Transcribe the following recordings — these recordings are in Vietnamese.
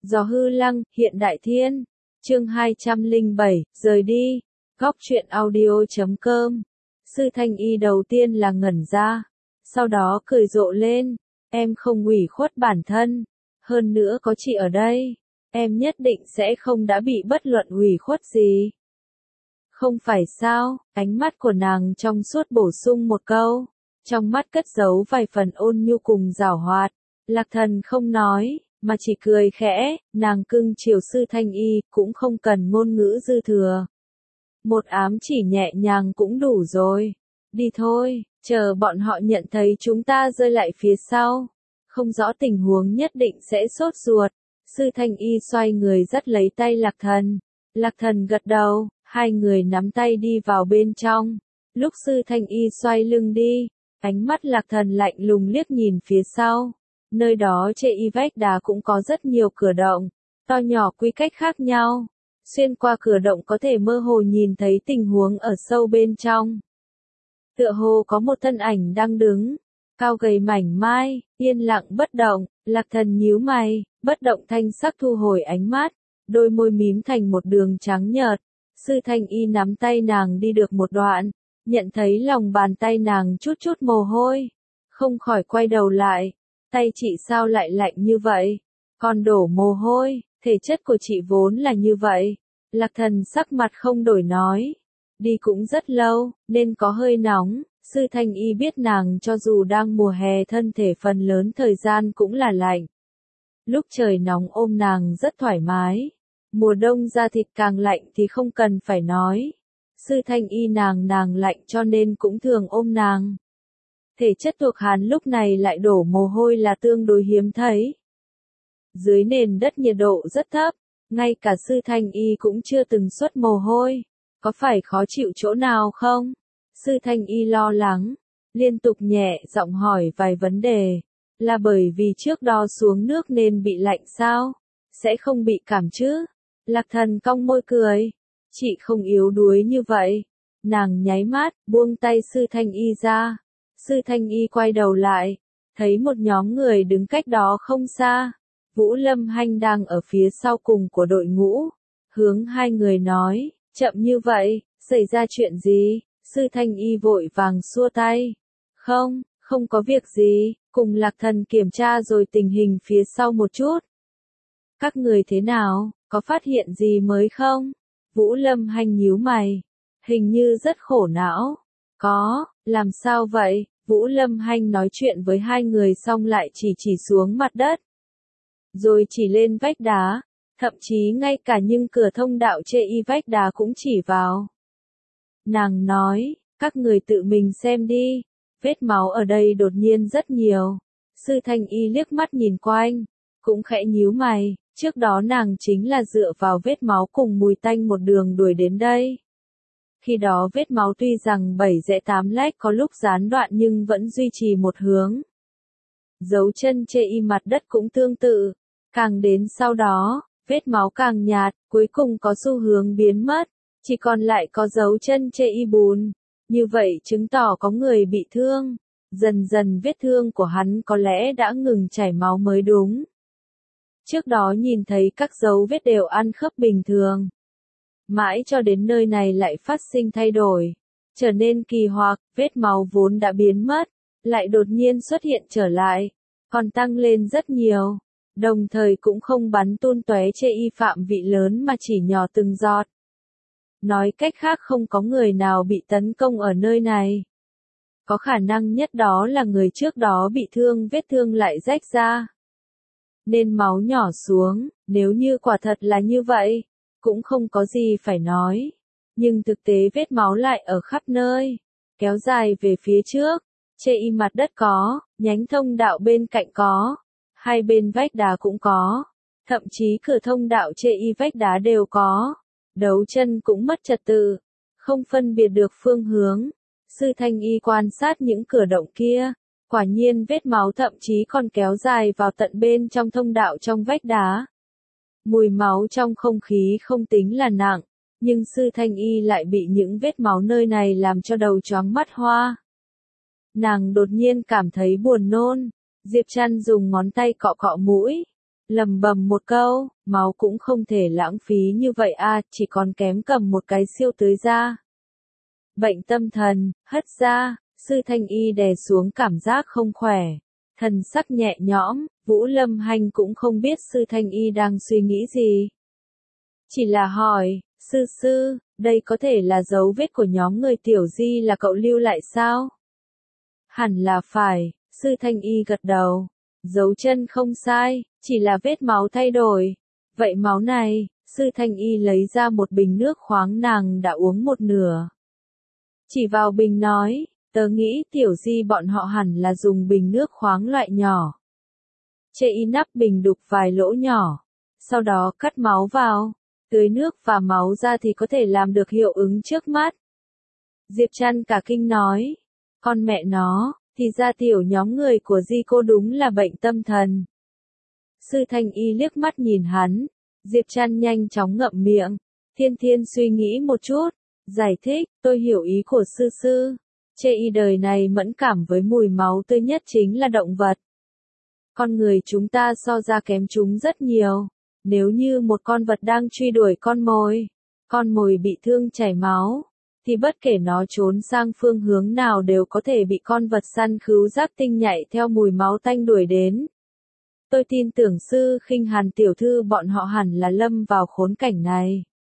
Gió hư lăng, hiện đại thiên. Chương 207, rời đi. Góc truyện audio.com. Sư Thanh Y đầu tiên là ngẩn ra, sau đó cười rộ lên. Em không ủy khuất bản thân, hơn nữa có chị ở đây, em nhất định sẽ không đã bị bất luận ủy khuất gì. Không phải sao? Ánh mắt của nàng trong suốt bổ sung một câu, trong mắt cất giấu vài phần ôn nhu cùng giảo hoạt. Lạc Thần không nói, mà chỉ cười khẽ, nàng cưng chiều Sư Thanh Y, cũng không cần ngôn ngữ dư thừa. Một ám chỉ nhẹ nhàng cũng đủ rồi. Đi thôi, chờ bọn họ nhận thấy chúng ta rơi lại phía sau. Không rõ tình huống nhất định sẽ sốt ruột. Sư Thanh Y xoay người dắt lấy tay Lạc Thần. Lạc Thần gật đầu, hai người nắm tay đi vào bên trong. Lúc Sư Thanh Y xoay lưng đi, ánh mắt Lạc Thần lạnh lùng liếc nhìn phía sau. Nơi đó trên y vách đá cũng có rất nhiều cửa động, to nhỏ quy cách khác nhau. Xuyên qua cửa động có thể mơ hồ nhìn thấy tình huống ở sâu bên trong. Tựa hồ có một thân ảnh đang đứng, cao gầy mảnh mai, yên lặng bất động. Lạc Thần nhíu mày, bất động thanh sắc thu hồi ánh mắt, đôi môi mím thành một đường trắng nhợt. Sư Thanh Y nắm tay nàng đi được một đoạn, nhận thấy lòng bàn tay nàng chút chút mồ hôi, không khỏi quay đầu lại. Tay chị sao lại lạnh như vậy? Còn đổ mồ hôi, thể chất của chị vốn là như vậy. Lạc Thần sắc mặt không đổi nói. Đi cũng rất lâu, nên có hơi nóng. Sư Thanh Y biết nàng cho dù đang mùa hè thân thể phần lớn thời gian cũng là lạnh. Lúc trời nóng ôm nàng rất thoải mái. Mùa đông da thịt càng lạnh thì không cần phải nói. Sư Thanh Y nàng lạnh cho nên cũng thường ôm nàng. Thể chất thuộc Hàn lúc này lại đổ mồ hôi là tương đối hiếm thấy. Dưới nền đất nhiệt độ rất thấp, ngay cả Sư Thanh Y cũng chưa từng xuất mồ hôi. Có phải khó chịu chỗ nào không? Sư Thanh Y lo lắng, liên tục nhẹ giọng hỏi vài vấn đề. Là bởi vì trước đo xuống nước nên bị lạnh sao? Sẽ không bị cảm chứ? Lạc Thần cong môi cười. Chị không yếu đuối như vậy. Nàng nháy mắt, buông tay Sư Thanh Y ra. Sư Thanh Y quay đầu lại, thấy một nhóm người đứng cách đó không xa. Vũ Lâm Hanh đang ở phía sau cùng của đội ngũ. Hướng hai người nói, chậm như vậy, xảy ra chuyện gì? Sư Thanh Y vội vàng xua tay. Không có việc gì, cùng Lạc Thần kiểm tra rồi tình hình phía sau một chút. Các người thế nào, có phát hiện gì mới không? Vũ Lâm Hanh nhíu mày, hình như rất khổ não. Có, làm sao vậy? Vũ Lâm Hanh nói chuyện với hai người xong lại chỉ xuống mặt đất. Rồi chỉ lên vách đá, thậm chí ngay cả những cửa thông đạo chê y vách đá cũng chỉ vào. Nàng nói, các người tự mình xem đi, vết máu ở đây đột nhiên rất nhiều. Sư Thanh Y liếc mắt nhìn quanh, cũng khẽ nhíu mày, trước đó nàng chính là dựa vào vết máu cùng mùi tanh một đường đuổi đến đây. Khi đó vết máu tuy rằng 7 rẽ 8 lách có lúc gián đoạn nhưng vẫn duy trì một hướng. Dấu chân chê y mặt đất cũng tương tự, càng đến sau đó, vết máu càng nhạt, cuối cùng có xu hướng biến mất, chỉ còn lại có dấu chân chê y bùn. Như vậy chứng tỏ có người bị thương, dần dần vết thương của hắn có lẽ đã ngừng chảy máu mới đúng. Trước đó nhìn thấy các dấu vết đều ăn khớp bình thường. Mãi cho đến nơi này lại phát sinh thay đổi, trở nên kỳ hoặc, vết máu vốn đã biến mất, lại đột nhiên xuất hiện trở lại, còn tăng lên rất nhiều, đồng thời cũng không bắn tung tóe chê y phạm vị lớn mà chỉ nhỏ từng giọt. Nói cách khác không có người nào bị tấn công ở nơi này. Có khả năng nhất đó là người trước đó bị thương vết thương lại rách ra. Nên máu nhỏ xuống, nếu như quả thật là như vậy, cũng không có gì phải nói. Nhưng thực tế vết máu lại ở khắp nơi, kéo dài về phía trước, chê y mặt đất có, nhánh thông đạo bên cạnh có, hai bên vách đá cũng có, thậm chí cửa thông đạo chê y vách đá đều có. Đấu chân cũng mất trật tự, không phân biệt được phương hướng. Sư Thanh Y quan sát những cửa động kia, quả nhiên vết máu thậm chí còn kéo dài vào tận bên trong thông đạo trong vách đá. Mùi máu trong không khí không tính là nặng, nhưng Sư Thanh Y lại bị những vết máu nơi này làm cho đầu chóng mắt hoa. Nàng đột nhiên cảm thấy buồn nôn, Diệp Trăn dùng ngón tay cọ cọ mũi, lầm bầm một câu, máu cũng không thể lãng phí như vậy à, chỉ còn kém cầm một cái siêu tưới ra. Bệnh tâm thần, hất ra, Sư Thanh Y đè xuống cảm giác không khỏe. Thần sắc nhẹ nhõm, Vũ Lâm Hanh cũng không biết Sư Thanh Y đang suy nghĩ gì. Chỉ là hỏi, sư, đây có thể là dấu vết của nhóm người Tiểu Di là cậu lưu lại sao? Hẳn là phải, Sư Thanh Y gật đầu. Dấu chân không sai, chỉ là vết máu thay đổi. Vậy máu này, Sư Thanh Y lấy ra một bình nước khoáng nàng đã uống một nửa. Chỉ vào bình nói, tớ nghĩ Tiểu Di bọn họ hẳn là dùng bình nước khoáng loại nhỏ. Chê y nắp bình đục vài lỗ nhỏ, sau đó cắt máu vào, tưới nước và máu ra thì có thể làm được hiệu ứng trước mắt. Diệp Trăn cả kinh nói, con mẹ nó, thì ra tiểu nhóm người của Di cô đúng là bệnh tâm thần. Sư Thanh Y liếc mắt nhìn hắn, Diệp Trăn nhanh chóng ngậm miệng, Thiên suy nghĩ một chút, giải thích, tôi hiểu ý của sư. Chê y đời này mẫn cảm với mùi máu tươi nhất chính là động vật. Con người chúng ta so ra kém chúng rất nhiều. Nếu như một con vật đang truy đuổi con mồi bị thương chảy máu, thì bất kể nó trốn sang phương hướng nào đều có thể bị con vật săn khứu giác tinh nhạy theo mùi máu tanh đuổi đến. Tôi tin tưởng Sư Khinh Hàn tiểu thư bọn họ hẳn là lâm vào khốn cảnh này.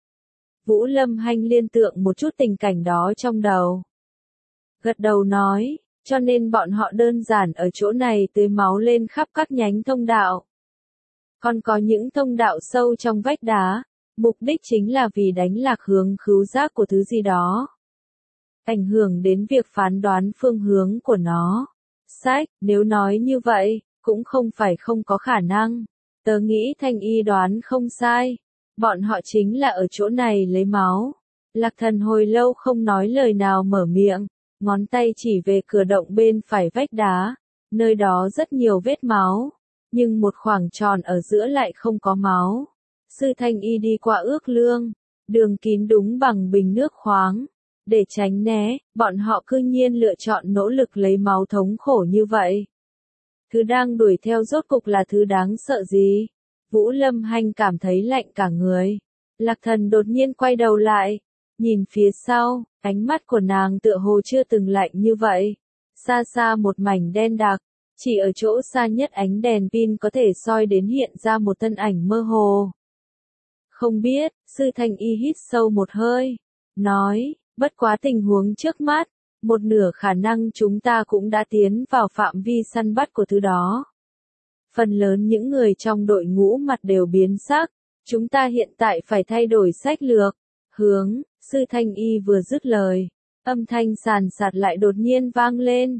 Vũ Lâm Hanh liên tưởng một chút tình cảnh đó trong đầu. Gật đầu nói, cho nên bọn họ đơn giản ở chỗ này tưới máu lên khắp các nhánh thông đạo. Còn có những thông đạo sâu trong vách đá, mục đích chính là vì đánh lạc hướng khứu giác của thứ gì đó. Ảnh hưởng đến việc phán đoán phương hướng của nó. Nếu nói như vậy, cũng không phải không có khả năng. Tớ nghĩ Thanh Y đoán không sai. Bọn họ chính là ở chỗ này lấy máu. Lạc Thần hồi lâu không nói lời nào mở miệng, ngón tay chỉ về cửa động bên phải vách đá. Nơi đó rất nhiều vết máu, nhưng một khoảng tròn ở giữa lại không có máu. Sư Thanh Y đi qua ước lương, đường kín đúng bằng bình nước khoáng. Để tránh né, bọn họ cư nhiên lựa chọn nỗ lực lấy máu thống khổ như vậy. Thứ đang đuổi theo rốt cục là thứ đáng sợ gì? Vũ Lâm Hanh cảm thấy lạnh cả người. Lạc Thần đột nhiên quay đầu lại, nhìn phía sau, ánh mắt của nàng tựa hồ chưa từng lạnh như vậy. Xa xa một mảnh đen đặc, chỉ ở chỗ xa nhất ánh đèn pin có thể soi đến hiện ra một thân ảnh mơ hồ. Không biết, Sư Thanh Y hít sâu một hơi, nói, bất quá tình huống trước mắt, một nửa khả năng chúng ta cũng đã tiến vào phạm vi săn bắt của thứ đó. Phần lớn những người trong đội ngũ mặt đều biến sắc, chúng ta hiện tại phải thay đổi sách lược, hướng. Sư Thanh Y vừa dứt lời, âm thanh sàn sạt lại đột nhiên vang lên.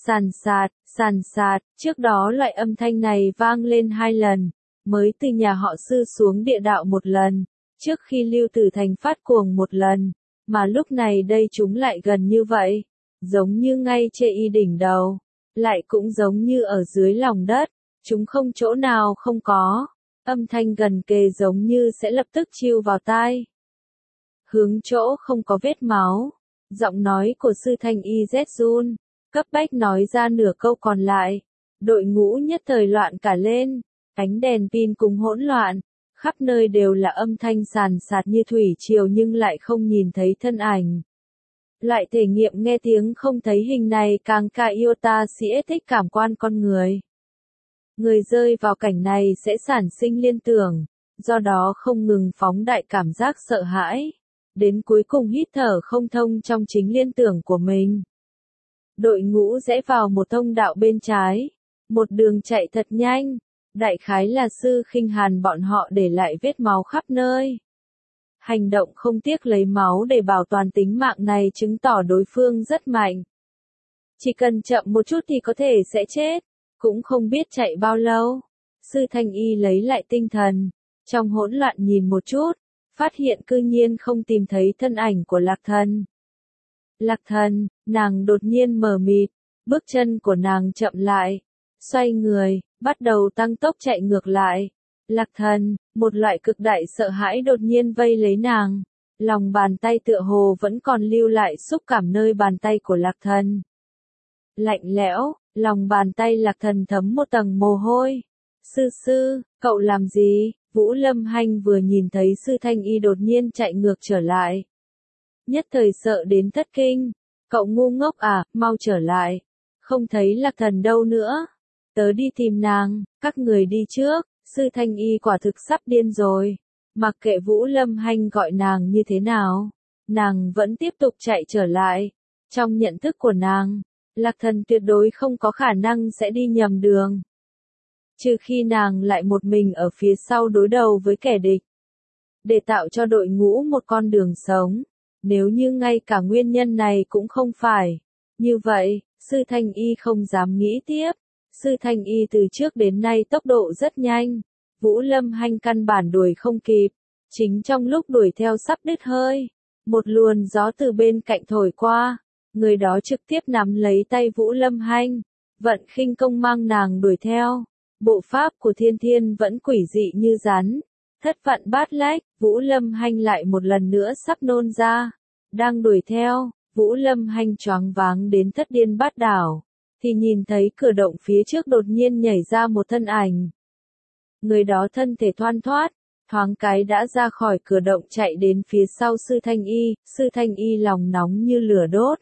Sàn sạt, trước đó loại âm thanh này vang lên 2 lần, mới từ nhà họ Sư xuống địa đạo một lần, trước khi Lưu Tử Thành phát cuồng một lần, mà lúc này đây chúng lại gần như vậy, giống như ngay trên y đỉnh đầu, lại cũng giống như ở dưới lòng đất, chúng không chỗ nào không có, âm thanh gần kề giống như sẽ lập tức chiêu vào tai. Hướng chỗ không có vết máu, giọng nói của Sư Thanh Y rét run, cấp bách nói ra nửa câu còn lại, đội ngũ nhất thời loạn cả lên, ánh đèn pin cùng hỗn loạn, khắp nơi đều là âm thanh sàn sạt như thủy triều nhưng lại không nhìn thấy thân ảnh. Loại thể nghiệm nghe tiếng không thấy hình này càng ca iota sĩ thích cảm quan con người. Người rơi vào cảnh này sẽ sản sinh liên tưởng, do đó không ngừng phóng đại cảm giác sợ hãi, đến cuối cùng hít thở không thông trong chính liên tưởng của mình. Đội ngũ rẽ vào một thông đạo bên trái, một đường chạy thật nhanh, đại khái là Sư Khinh Hàn bọn họ để lại vết máu khắp nơi. Hành động không tiếc lấy máu để bảo toàn tính mạng này chứng tỏ đối phương rất mạnh. Chỉ cần chậm một chút thì có thể sẽ chết, cũng không biết chạy bao lâu. Sư Thanh Y lấy lại tinh thần, trong hỗn loạn nhìn một chút, phát hiện cư nhiên không tìm thấy thân ảnh của Lạc Thần. Lạc Thần, nàng đột nhiên mờ mịt, bước chân của nàng chậm lại, xoay người, bắt đầu tăng tốc chạy ngược lại. Lạc Thần, một loại cực đại sợ hãi đột nhiên vây lấy nàng, lòng bàn tay tựa hồ vẫn còn lưu lại xúc cảm nơi bàn tay của Lạc Thần. Lạnh lẽo, lòng bàn tay Lạc Thần thấm một tầng mồ hôi, Sư sư, cậu làm gì? Vũ Lâm Hanh vừa nhìn thấy Sư Thanh Y đột nhiên chạy ngược trở lại. Nhất thời sợ đến thất kinh. Cậu ngu ngốc à, mau trở lại. Không thấy Lạc Thần đâu nữa. Tớ đi tìm nàng, các người đi trước. Sư Thanh Y quả thực sắp điên rồi. Mặc kệ Vũ Lâm Hanh gọi nàng như thế nào, nàng vẫn tiếp tục chạy trở lại. Trong nhận thức của nàng, Lạc Thần tuyệt đối không có khả năng sẽ đi nhầm đường. Trừ khi nàng lại một mình ở phía sau đối đầu với kẻ địch. Để tạo cho đội ngũ một con đường sống. Nếu như ngay cả nguyên nhân này cũng không phải. Như vậy, Sư Thanh Y không dám nghĩ tiếp. Sư Thanh Y từ trước đến nay tốc độ rất nhanh. Vũ Lâm Hanh căn bản đuổi không kịp. Chính trong lúc đuổi theo sắp đứt hơi. Một luồng gió từ bên cạnh thổi qua. Người đó trực tiếp nắm lấy tay Vũ Lâm Hanh. Vận khinh công mang nàng đuổi theo. Bộ pháp của Thiên Thiên vẫn quỷ dị như rắn. Thất vạn bát lách, Vũ Lâm Hanh lại một lần nữa sắp nôn ra. Đang đuổi theo, Vũ Lâm Hanh choáng váng đến thất điên bát đảo. Thì nhìn thấy cửa động phía trước đột nhiên nhảy ra một thân ảnh. Người đó thân thể thoăn thoát, thoáng cái đã ra khỏi cửa động chạy đến phía sau Sư Thanh Y. Sư Thanh Y lòng nóng như lửa đốt.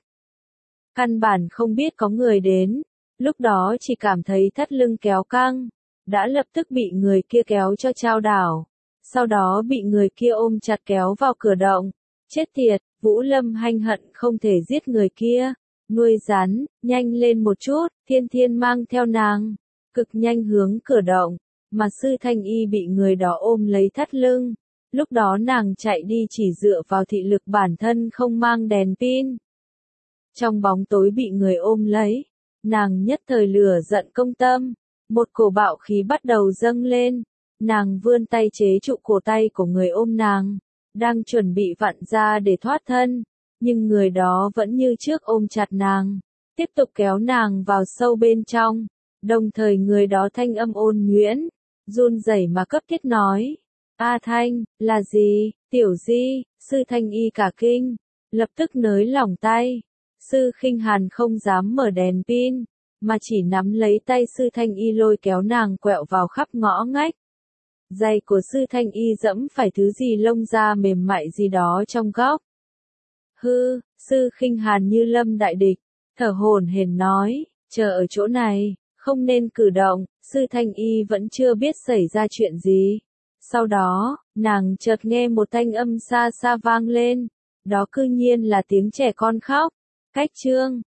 Căn bản không biết có người đến. Lúc đó chỉ cảm thấy thắt lưng kéo căng, đã lập tức bị người kia kéo cho chao đảo, sau đó bị người kia ôm chặt kéo vào cửa động. Chết tiệt, Vũ Lâm Hanh hận không thể giết người kia, nuôi rắn, nhanh lên một chút, Thiên Thiên mang theo nàng, cực nhanh hướng cửa động, mà Sư Thanh Y bị người đó ôm lấy thắt lưng. Lúc đó nàng chạy đi chỉ dựa vào thị lực bản thân không mang đèn pin. Trong bóng tối bị người ôm lấy. Nàng nhất thời lửa giận công tâm, một cổ bạo khí bắt đầu dâng lên, nàng vươn tay chế trụ cổ tay của người ôm nàng, đang chuẩn bị vặn ra để thoát thân, nhưng người đó vẫn như trước ôm chặt nàng, tiếp tục kéo nàng vào sâu bên trong, đồng thời người đó thanh âm ôn nhuyễn, run rẩy mà cấp thiết nói, A Thanh, là gì, tiểu di, Sư Thanh Y cả kinh, lập tức nới lỏng tay. Sư Khinh Hàn không dám mở đèn pin, mà chỉ nắm lấy tay Sư Thanh Y lôi kéo nàng quẹo vào khắp ngõ ngách. Giày của Sư Thanh Y dẫm phải thứ gì lông da mềm mại gì đó trong góc. Hư, Sư Khinh Hàn như lâm đại địch, thở hổn hển nói, chờ ở chỗ này, không nên cử động. Sư Thanh Y vẫn chưa biết xảy ra chuyện gì. Sau đó, nàng chợt nghe một thanh âm xa xa vang lên, đó cư nhiên là tiếng trẻ con khóc. Cách chương